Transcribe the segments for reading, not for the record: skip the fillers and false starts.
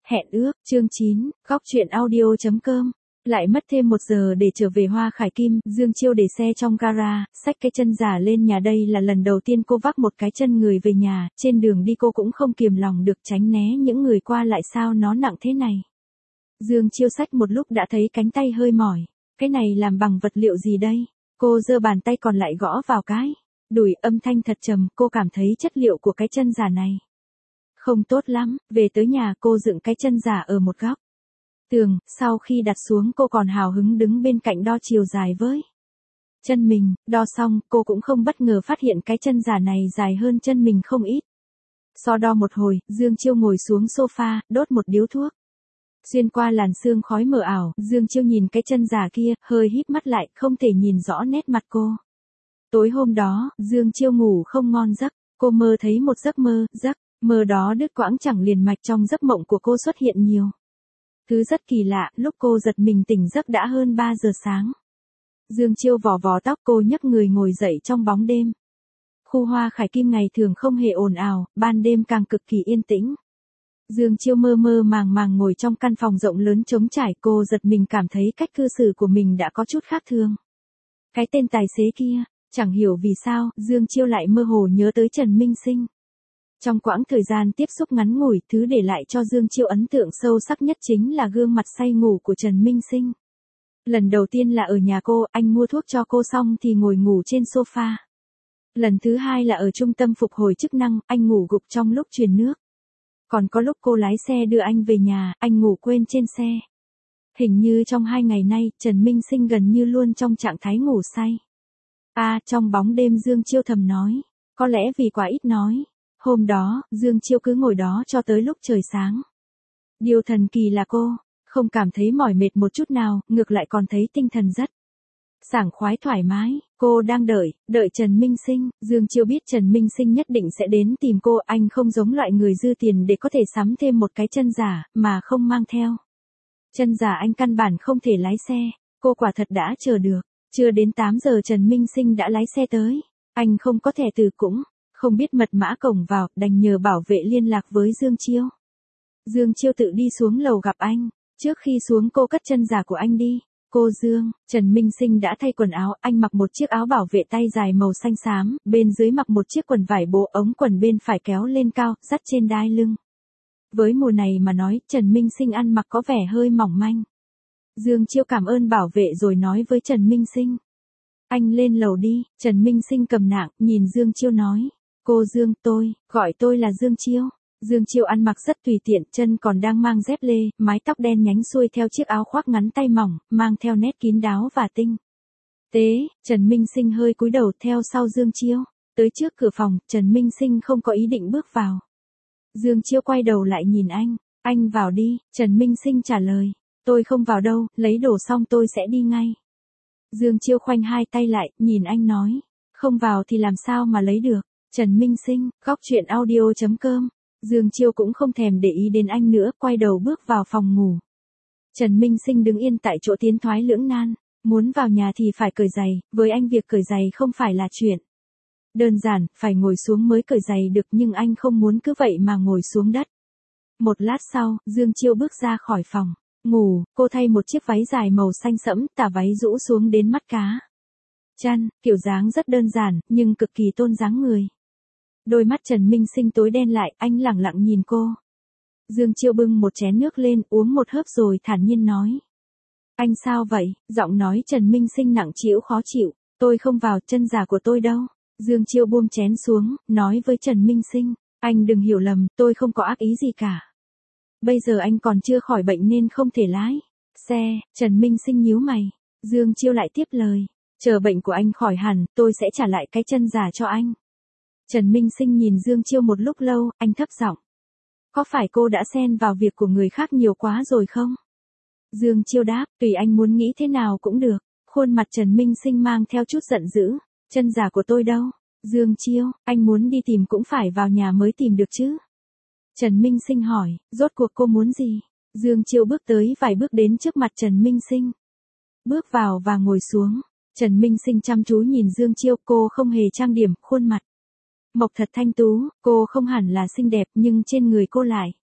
Hẹn ước, chương 9, góc truyện audio.com. Lại mất thêm 1 giờ để trở về Hoa Khải Kim, Dương Chiêu để xe trong gara, xách cái chân giả lên nhà. Đây là lần đầu tiên cô vác một cái chân người về nhà, trên đường đi cô cũng không kiềm lòng được tránh né những người qua lại. Sao nó nặng thế này? Dương Chiêu xách một lúc đã thấy cánh tay hơi mỏi. Cái này làm bằng vật liệu gì đây? Cô giơ bàn tay còn lại gõ vào cái đùi, âm thanh thật trầm. Cô cảm thấy chất liệu của cái chân giả này không tốt lắm. Về tới nhà cô dựng cái chân giả ở một góc tường, sau khi đặt xuống cô còn hào hứng đứng bên cạnh đo chiều dài với chân mình. Đo xong cô cũng không bất ngờ phát hiện cái chân giả này dài hơn chân mình không ít. So đo một hồi, Dương Chiêu ngồi xuống sofa, đốt một điếu thuốc. Xuyên qua làn sương khói mờ ảo, Dương Chiêu nhìn cái chân giả kia, hơi híp mắt lại, không thể nhìn rõ nét mặt cô. Tối hôm đó, Dương Chiêu ngủ không ngon giấc. Cô mơ thấy một giấc mơ đó đứt quãng chẳng liền mạch. Trong giấc mộng của cô xuất hiện nhiều thứ rất kỳ lạ. Lúc cô giật mình tỉnh giấc đã hơn 3 giờ sáng. Dương Chiêu vò vò tóc, cô nhấc người ngồi dậy trong bóng đêm. Khu Hoa Khải Kim ngày thường không hề ồn ào, ban đêm càng cực kỳ yên tĩnh. Dương Chiêu mơ mơ màng màng ngồi trong căn phòng rộng lớn trống trải. Cô giật mình cảm thấy cách cư xử của mình đã có chút khác thường. Cái tên tài xế kia, chẳng hiểu vì sao, Dương Chiêu lại mơ hồ nhớ tới Trần Minh Sinh. Trong quãng thời gian tiếp xúc ngắn ngủi, thứ để lại cho Dương Chiêu ấn tượng sâu sắc nhất chính là gương mặt say ngủ của Trần Minh Sinh. Lần đầu tiên là ở nhà cô, anh mua thuốc cho cô xong thì ngồi ngủ trên sofa. Lần thứ hai là ở trung tâm phục hồi chức năng, anh ngủ gục trong lúc truyền nước. Còn có lúc cô lái xe đưa anh về nhà, anh ngủ quên trên xe. Hình như trong 2 ngày nay, Trần Minh Sinh gần như luôn trong trạng thái ngủ say. Trong bóng đêm Dương Chiêu thầm nói. Có lẽ vì quá ít nói. Hôm đó, Dương Chiêu cứ ngồi đó cho tới lúc trời sáng. Điều thần kỳ là cô không cảm thấy mỏi mệt một chút nào, ngược lại còn thấy tinh thần rất sảng khoái thoải mái. Cô đang đợi Trần Minh Sinh. Dương Chiêu biết Trần Minh Sinh nhất định sẽ đến tìm cô. Anh không giống loại người dư tiền để có thể sắm thêm một cái chân giả, mà không mang theo chân giả anh căn bản không thể lái xe. Cô quả thật đã chờ được. Chưa đến 8 giờ Trần Minh Sinh đã lái xe tới. Anh không có thẻ từ cũng không biết mật mã cổng vào, đành nhờ bảo vệ liên lạc với Dương Chiêu. Dương Chiêu tự đi xuống lầu gặp anh. Trước khi xuống cô cất chân giả của anh đi. Cô Dương, Trần Minh Sinh đã thay quần áo, anh mặc một chiếc áo bảo vệ tay dài màu xanh xám, bên dưới mặc một chiếc quần vải bố, ống quần bên phải kéo lên cao, dắt trên đai lưng. Với mùa này mà nói, Trần Minh Sinh ăn mặc có vẻ hơi mỏng manh. Dương Chiêu cảm ơn bảo vệ rồi nói với Trần Minh Sinh. Anh lên lầu đi. Trần Minh Sinh cầm nạng, nhìn Dương Chiêu nói. Cô Dương, gọi tôi là Dương Chiêu. Dương Chiêu ăn mặc rất tùy tiện, chân còn đang mang dép lê, mái tóc đen nhánh xuôi theo chiếc áo khoác ngắn tay mỏng, mang theo nét kín đáo và tinh tế. Trần Minh Sinh hơi cúi đầu theo sau Dương Chiêu. Tới trước cửa phòng, Trần Minh Sinh không có ý định bước vào. Dương Chiêu quay đầu lại nhìn anh vào đi. Trần Minh Sinh trả lời. Tôi không vào đâu, lấy đồ xong tôi sẽ đi ngay. Dương Chiêu khoanh hai tay lại, nhìn anh nói. Không vào thì làm sao mà lấy được. Trần Minh Sinh, góc truyện audio.com. Dương Chiêu cũng không thèm để ý đến anh nữa, quay đầu bước vào phòng ngủ. Trần Minh Sinh đứng yên tại chỗ tiến thoái lưỡng nan. Muốn vào nhà thì phải cởi giày, với anh việc cởi giày không phải là chuyện đơn giản, phải ngồi xuống mới cởi giày được, nhưng anh không muốn cứ vậy mà ngồi xuống đất. Một lát sau, Dương Chiêu bước ra khỏi phòng ngủ, cô thay một chiếc váy dài màu xanh sẫm, tà váy rũ xuống đến mắt cá chân, kiểu dáng rất đơn giản, nhưng cực kỳ tôn dáng người. Đôi mắt Trần Minh Sinh tối đen lại, anh lẳng lặng nhìn cô. Dương Chiêu bưng một chén nước lên, uống một hớp rồi thản nhiên nói. Anh sao vậy? Giọng nói Trần Minh Sinh nặng trĩu khó chịu. Tôi không vào, chân giả của tôi đâu. Dương Chiêu buông chén xuống, nói với Trần Minh Sinh. Anh đừng hiểu lầm, tôi không có ác ý gì cả. Bây giờ anh còn chưa khỏi bệnh nên không thể lái xe. Trần Minh Sinh nhíu mày. Dương Chiêu lại tiếp lời. Chờ bệnh của anh khỏi hẳn, tôi sẽ trả lại cái chân giả cho anh. Trần Minh Sinh nhìn Dương Chiêu một lúc lâu, anh thấp giọng. Có phải cô đã xen vào việc của người khác nhiều quá rồi không? Dương Chiêu đáp, tùy anh muốn nghĩ thế nào cũng được. Khuôn mặt Trần Minh Sinh mang theo chút giận dữ. Chân giả của tôi đâu? Dương Chiêu, anh muốn đi tìm cũng phải vào nhà mới tìm được chứ? Trần Minh Sinh hỏi, rốt cuộc cô muốn gì? Dương Chiêu bước tới vài bước đến trước mặt Trần Minh Sinh. Bước vào và ngồi xuống. Trần Minh Sinh chăm chú nhìn Dương Chiêu, cô không hề trang điểm, khuôn mặt mộc thật thanh tú, cô không hẳn là xinh đẹp nhưng trên người cô lại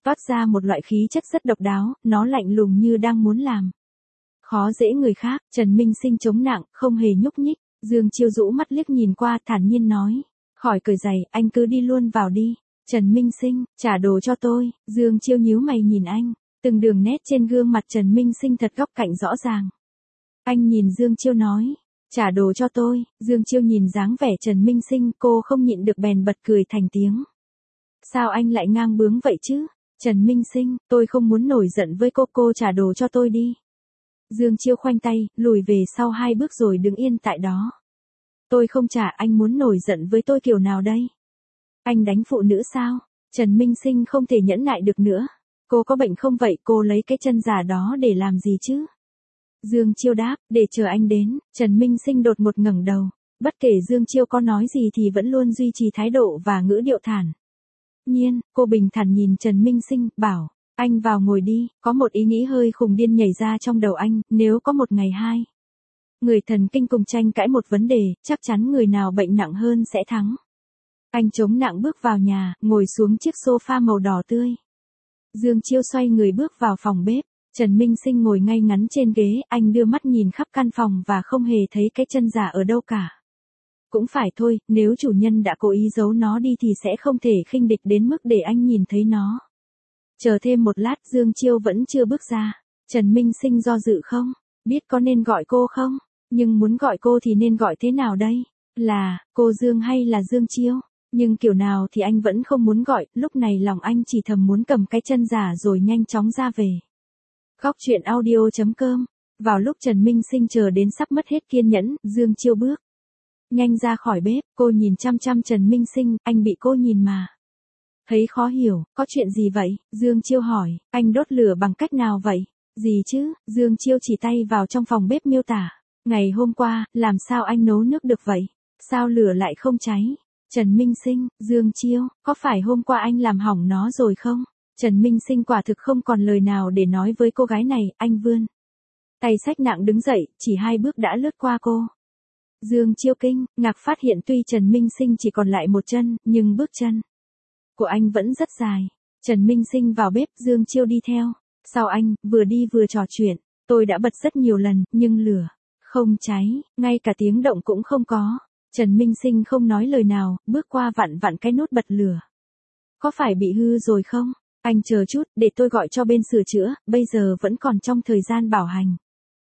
toát ra một loại khí chất rất độc đáo, nó lạnh lùng như đang muốn làm khó dễ người khác. Trần Minh Sinh chống nặng, không hề nhúc nhích. Dương Chiêu rũ mắt liếc nhìn qua, thản nhiên nói. Khỏi cởi giày, anh cứ đi luôn vào đi. Trần Minh Sinh, trả đồ cho tôi. Dương Chiêu nhíu mày nhìn anh. Từng đường nét trên gương mặt Trần Minh Sinh thật góc cạnh rõ ràng. Anh nhìn Dương Chiêu nói. Trả đồ cho tôi. Dương Chiêu nhìn dáng vẻ Trần Minh Sinh, cô không nhịn được bèn bật cười thành tiếng. Sao anh lại ngang bướng vậy chứ? Trần Minh Sinh, tôi không muốn nổi giận với cô trả đồ cho tôi đi. Dương Chiêu khoanh tay, lùi về sau 2 bước rồi đứng yên tại đó. Tôi không trả, anh muốn nổi giận với tôi kiểu nào đây? Anh đánh phụ nữ sao? Trần Minh Sinh không thể nhẫn nại được nữa. Cô có bệnh không vậy, cô lấy cái chân giả đó để làm gì chứ? Dương Chiêu đáp, để chờ anh đến. Trần Minh Sinh đột ngột ngẩng đầu. Bất kể Dương Chiêu có nói gì thì vẫn luôn duy trì thái độ và ngữ điệu thản nhiên. Cô bình thản nhìn Trần Minh Sinh, bảo, anh vào ngồi đi. Có một ý nghĩ hơi khùng điên nhảy ra trong đầu anh, nếu có một ngày hai người thần kinh cùng tranh cãi một vấn đề, chắc chắn người nào bệnh nặng hơn sẽ thắng. Anh chống nặng bước vào nhà, ngồi xuống chiếc sofa màu đỏ tươi. Dương Chiêu xoay người bước vào phòng bếp. Trần Minh Sinh ngồi ngay ngắn trên ghế, anh đưa mắt nhìn khắp căn phòng và không hề thấy cái chân giả ở đâu cả. Cũng phải thôi, nếu chủ nhân đã cố ý giấu nó đi thì sẽ không thể khinh địch đến mức để anh nhìn thấy nó. Chờ thêm một lát, Dương Chiêu vẫn chưa bước ra. Trần Minh Sinh do dự không? Biết có nên gọi cô không? Nhưng muốn gọi cô thì nên gọi thế nào đây? Là, cô Dương hay là Dương Chiêu? Nhưng kiểu nào thì anh vẫn không muốn gọi, lúc này lòng anh chỉ thầm muốn cầm cái chân giả rồi nhanh chóng ra về. Góc truyện audio.com. Vào lúc Trần Minh Sinh chờ đến sắp mất hết kiên nhẫn, Dương Chiêu bước nhanh ra khỏi bếp. Cô nhìn chăm chăm Trần Minh Sinh, anh bị cô nhìn mà thấy khó hiểu. Có chuyện gì vậy? Dương Chiêu hỏi. Anh đốt lửa bằng cách nào vậy? Gì chứ? Dương Chiêu chỉ tay vào trong phòng bếp miêu tả. Ngày hôm qua, làm sao anh nấu nước được vậy? Sao lửa lại không cháy? Trần Minh Sinh, Dương Chiêu, có phải hôm qua anh làm hỏng nó rồi không? Trần Minh Sinh quả thực không còn lời nào để nói với cô gái này, anh vươn tay xách nặng đứng dậy, chỉ 2 bước đã lướt qua cô. Dương Chiêu kinh ngạc phát hiện tuy Trần Minh Sinh chỉ còn lại một chân, nhưng bước chân của anh vẫn rất dài. Trần Minh Sinh vào bếp, Dương Chiêu đi theo sau anh, vừa đi vừa trò chuyện. Tôi đã bật rất nhiều lần, nhưng lửa không cháy, ngay cả tiếng động cũng không có. Trần Minh Sinh không nói lời nào, bước qua vặn vặn cái nút bật lửa. Có phải bị hư rồi không? Anh chờ chút, để tôi gọi cho bên sửa chữa, bây giờ vẫn còn trong thời gian bảo hành.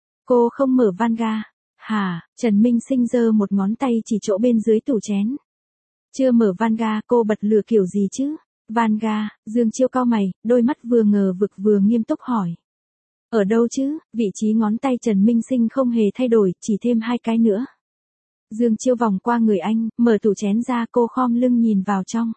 Cô không mở van ga. Hả? Trần Minh Sinh giơ một ngón tay chỉ chỗ bên dưới tủ chén. Chưa mở van ga, cô bật lửa kiểu gì chứ? Van ga, Dương Chiêu cau mày, đôi mắt vừa ngờ vực vừa nghiêm túc hỏi. Ở đâu chứ? Vị trí ngón tay Trần Minh Sinh không hề thay đổi, chỉ thêm 2 cái nữa. Dương Chiêu vòng qua người anh, mở tủ chén ra, cô khom lưng nhìn vào trong.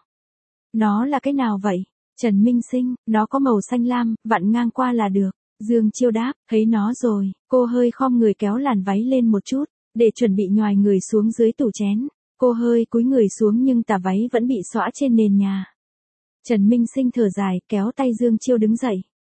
Nó là cái nào vậy? Trần Minh Sinh, nó có màu xanh lam, vặn ngang qua là được. Dương Chiêu đáp, thấy nó rồi. Cô hơi khom người kéo làn váy lên một chút, để chuẩn bị nhoài người xuống dưới tủ chén. Cô hơi cúi người xuống nhưng tà váy vẫn bị xõa trên nền nhà. Trần Minh Sinh thở dài, kéo tay Dương Chiêu đứng dậy.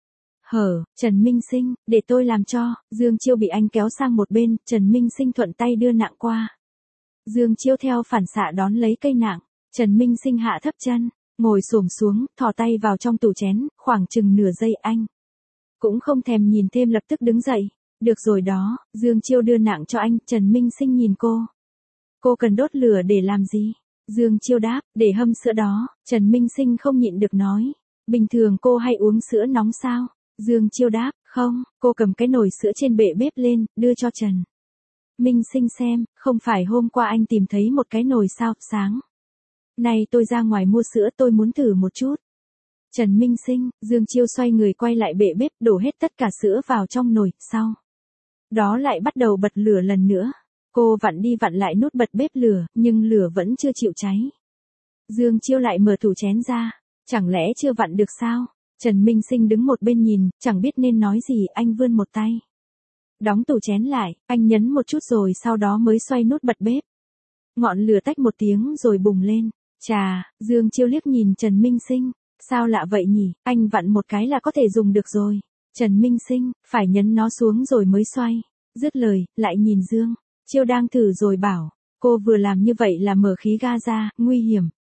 Trần Minh Sinh, để tôi làm cho. Dương Chiêu bị anh kéo sang một bên, Trần Minh Sinh thuận tay đưa nạng qua. Dương Chiêu theo phản xạ đón lấy cây nạng. Trần Minh Sinh hạ thấp chân, ngồi xổm xuống, thò tay vào trong tủ chén, khoảng chừng nửa giây anh cũng không thèm nhìn thêm lập tức đứng dậy. Được rồi đó, Dương Chiêu đưa nạng cho anh, Trần Minh Sinh nhìn cô. Cô cần đốt lửa để làm gì? Dương Chiêu đáp, để hâm sữa đó. Trần Minh Sinh không nhịn được nói. Bình thường cô hay uống sữa nóng sao? Dương Chiêu đáp, không. Cô cầm cái nồi sữa trên bệ bếp lên, đưa cho Trần Minh Sinh xem. Không phải hôm qua anh tìm thấy một cái nồi sao? Sáng nay tôi ra ngoài mua sữa, tôi muốn thử một chút. Trần Minh Sinh, Dương Chiêu xoay người quay lại bệ bếp, đổ hết tất cả sữa vào trong nồi, sau đó lại bắt đầu bật lửa lần nữa. Cô vặn đi vặn lại nút bật bếp lửa, nhưng lửa vẫn chưa chịu cháy. Dương Chiêu lại mở tủ chén ra. Chẳng lẽ chưa vặn được sao? Trần Minh Sinh đứng một bên nhìn, chẳng biết nên nói gì, anh vươn một tay đóng tủ chén lại, anh nhấn một chút rồi sau đó mới xoay nút bật bếp. Ngọn lửa tách một tiếng rồi bùng lên. Chà, Dương Chiêu liếc nhìn Trần Minh Sinh. Sao lạ vậy nhỉ, anh vặn một cái là có thể dùng được rồi. Trần Minh Sinh, phải nhấn nó xuống rồi mới xoay. Dứt lời, lại nhìn Dương Chiêu đang thử rồi bảo. Cô vừa làm như vậy là mở khí ga ra, nguy hiểm.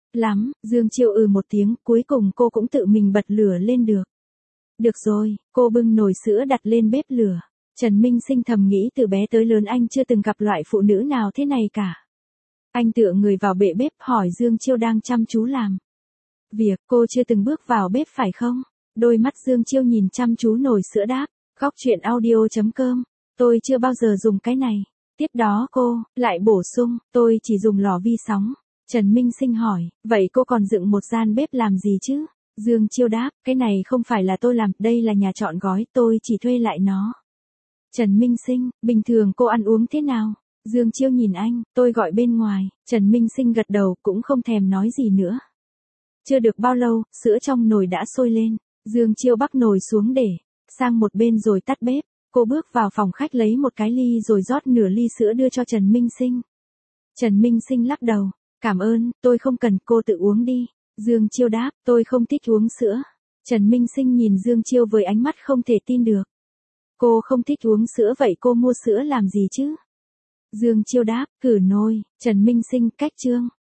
Lắm, Dương Chiêu một tiếng, cuối cùng cô cũng tự mình bật lửa lên được. Được rồi, cô bưng nồi sữa đặt lên bếp lửa. Trần Minh Sinh thầm nghĩ từ bé tới lớn anh chưa từng gặp loại phụ nữ nào thế này cả. Anh tựa người vào bệ bếp hỏi Dương Chiêu đang chăm chú làm việc, cô chưa từng bước vào bếp phải không? Đôi mắt Dương Chiêu nhìn chăm chú nồi sữa đáp, góc chuyện audio.com, tôi chưa bao giờ dùng cái này. Tiếp đó cô lại bổ sung, tôi chỉ dùng lò vi sóng. Trần Minh Sinh hỏi, vậy cô còn dựng một gian bếp làm gì chứ? Dương Chiêu đáp, cái này không phải là tôi làm, đây là nhà trọn gói, tôi chỉ thuê lại nó. Trần Minh Sinh, bình thường cô ăn uống thế nào? Dương Chiêu nhìn anh, tôi gọi bên ngoài. Trần Minh Sinh gật đầu, cũng không thèm nói gì nữa. Chưa được bao lâu, sữa trong nồi đã sôi lên. Dương Chiêu bắc nồi xuống để sang một bên rồi tắt bếp. Cô bước vào phòng khách lấy một cái ly rồi rót nửa ly sữa đưa cho Trần Minh Sinh. Trần Minh Sinh lắc đầu, cảm ơn, tôi không cần, cô tự uống đi. Dương Chiêu đáp, tôi không thích uống sữa. Trần Minh Sinh nhìn Dương Chiêu với ánh mắt không thể tin được. Cô không thích uống sữa vậy cô mua sữa làm gì chứ? Dương Chiêu đáp, cử nôi. Trần Minh Sinh, cách chương.